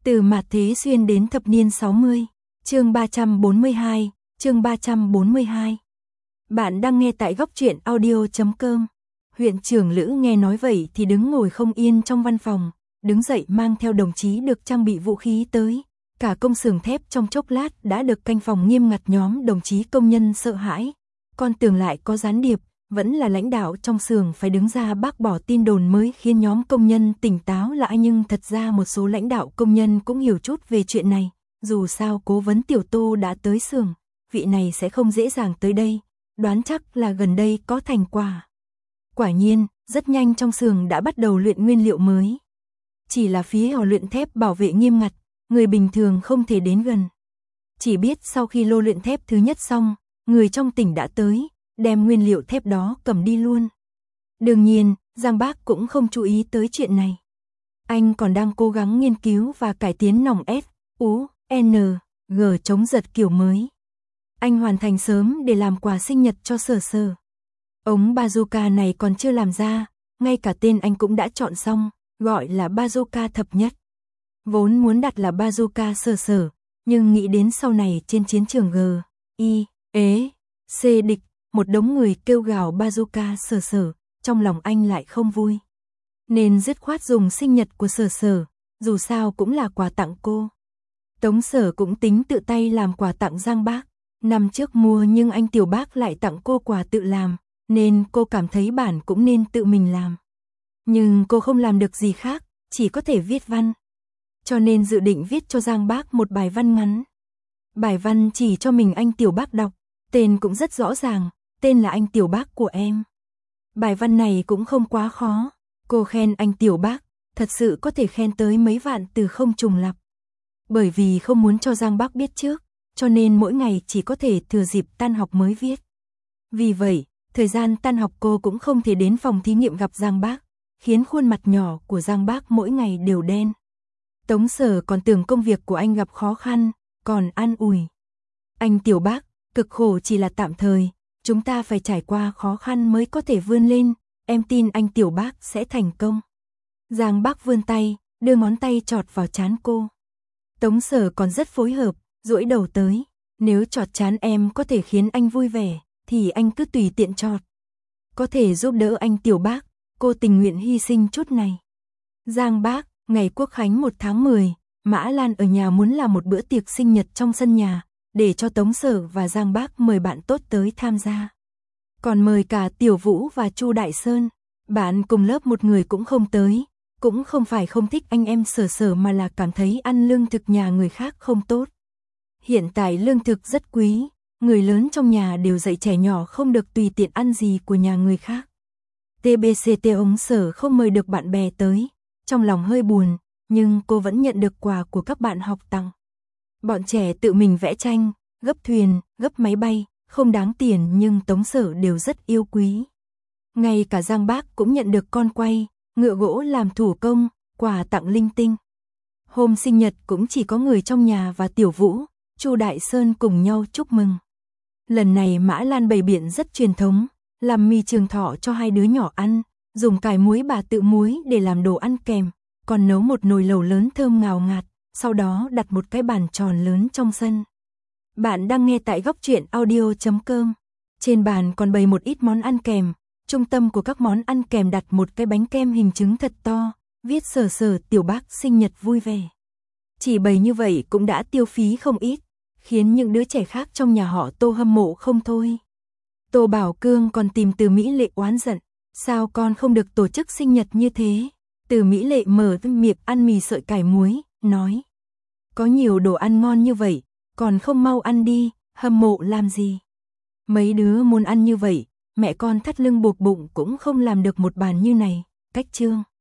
Từ mạt thế xuyên đến thập niên 60, chương 342, chương 342. Bạn đang nghe tại góc truyện audio.com. Huyện trưởng Lữ nghe nói vậy thì đứng ngồi không yên trong văn phòng, đứng dậy mang theo đồng chí được trang bị vũ khí tới. Cả công xưởng thép trong chốc lát đã được canh phòng nghiêm ngặt, nhóm đồng chí công nhân sợ hãi. Con tưởng lại có gián điệp, vẫn là lãnh đạo trong xưởng phải đứng ra bác bỏ tin đồn mới khiến nhóm công nhân tỉnh táo lại, nhưng thật ra một số lãnh đạo công nhân cũng hiểu chút về chuyện này. Dù sao cố vấn Tiểu Tô đã tới xưởng, vị này sẽ không dễ dàng tới đây, đoán chắc là gần đây có thành quả. Quả nhiên, rất nhanh trong xưởng đã bắt đầu luyện nguyên liệu mới. Chỉ là phía lò luyện thép bảo vệ nghiêm ngặt, người bình thường không thể đến gần. Chỉ biết sau khi lô luyện thép thứ nhất xong, người trong tỉnh đã tới, đem nguyên liệu thép đó cầm đi luôn. Đương nhiên, Giang Bác cũng không chú ý tới chuyện này. Anh còn đang cố gắng nghiên cứu và cải tiến nòng S, U, N, G chống giật kiểu mới. Anh hoàn thành sớm để làm quà sinh nhật cho Sở Sở. Ống bazooka này còn chưa làm ra, ngay cả tên anh cũng đã chọn xong, gọi là bazooka thập nhất. Vốn muốn đặt là bazooka Sở Sở, nhưng nghĩ đến sau này trên chiến trường G, I, E, C địch, một đống người kêu gào bazooka Sở Sở, trong lòng anh lại không vui. Nên dứt khoát dùng sinh nhật của Sở Sở, dù sao cũng là quà tặng cô. Tống Sở cũng tính tự tay làm quà tặng Giang Bác, năm trước mua nhưng anh Tiểu Bác lại tặng cô quà tự làm, nên cô cảm thấy bản cũng nên tự mình làm. Nhưng cô không làm được gì khác, chỉ có thể viết văn. Cho nên dự định viết cho Giang Bác một bài văn ngắn. Bài văn chỉ cho mình anh Tiểu Bác đọc, tên cũng rất rõ ràng, tên là Anh Tiểu Bác của em. Bài văn này cũng không quá khó, cô khen anh Tiểu Bác, thật sự có thể khen tới mấy vạn từ không trùng lặp. Bởi vì không muốn cho Giang Bác biết trước, cho nên mỗi ngày chỉ có thể thừa dịp tan học mới viết. Vì vậy, thời gian tan học cô cũng không thể đến phòng thí nghiệm gặp Giang Bác, khiến khuôn mặt nhỏ của Giang Bác mỗi ngày đều đen. Tống Sở còn tưởng công việc của anh gặp khó khăn, còn an ủi. Anh Tiểu Bác, cực khổ chỉ là tạm thời, chúng ta phải trải qua khó khăn mới có thể vươn lên, em tin anh Tiểu Bác sẽ thành công. Giang Bác vươn tay, đưa ngón tay chọt vào trán cô. Tống Sở còn rất phối hợp, duỗi đầu tới, nếu chọt trán em có thể khiến anh vui vẻ, thì anh cứ tùy tiện chọt. Có thể giúp đỡ anh Tiểu Bác, cô tình nguyện hy sinh chút này. Giang Bác, ngày Quốc khánh 1 tháng 10, Mã Lan ở nhà muốn làm một bữa tiệc sinh nhật trong sân nhà, để cho Tống Sở và Giang Bác mời bạn tốt tới tham gia. Còn mời cả Tiểu Vũ và Chu Đại Sơn, bạn cùng lớp một người cũng không tới, cũng không phải không thích anh em Sở Sở mà là cảm thấy ăn lương thực nhà người khác không tốt. Hiện tại lương thực rất quý, người lớn trong nhà đều dạy trẻ nhỏ không được tùy tiện ăn gì của nhà người khác. TBCT ông Sở không mời được bạn bè tới, trong lòng hơi buồn, nhưng cô vẫn nhận được quà của các bạn học tặng. Bọn trẻ tự mình vẽ tranh, gấp thuyền, gấp máy bay, không đáng tiền nhưng Tống Sở đều rất yêu quý. Ngay cả Giang Bác cũng nhận được con quay, ngựa gỗ làm thủ công, quà tặng linh tinh. Hôm sinh nhật cũng chỉ có người trong nhà và Tiểu Vũ, Chu Đại Sơn cùng nhau chúc mừng. Lần này Mã Lan bày biện rất truyền thống, làm mì trường thọ cho hai đứa nhỏ ăn, dùng cải muối bà tự muối để làm đồ ăn kèm, còn nấu một nồi lẩu lớn thơm ngào ngạt, sau đó đặt một cái bàn tròn lớn trong sân. Bạn đang nghe tại góc truyện audio.com. Trên bàn còn bày một ít món ăn kèm, trung tâm của các món ăn kèm đặt một cái bánh kem hình trứng thật to, viết Sở Sở Tiểu Bác sinh nhật vui vẻ. Chỉ bày như vậy cũng đã tiêu phí không ít, khiến những đứa trẻ khác trong nhà họ Tô hâm mộ không thôi. Tô Bảo Cương còn tìm Từ Mỹ Lệ oán giận, sao con không được tổ chức sinh nhật như thế? Từ Mỹ Lệ mở miệng ăn mì sợi cải muối, nói: có nhiều đồ ăn ngon như vậy, còn không mau ăn đi, hâm mộ làm gì? Mấy đứa muốn ăn như vậy, mẹ con thắt lưng buộc bụng cũng không làm được một bàn như này, cách chương.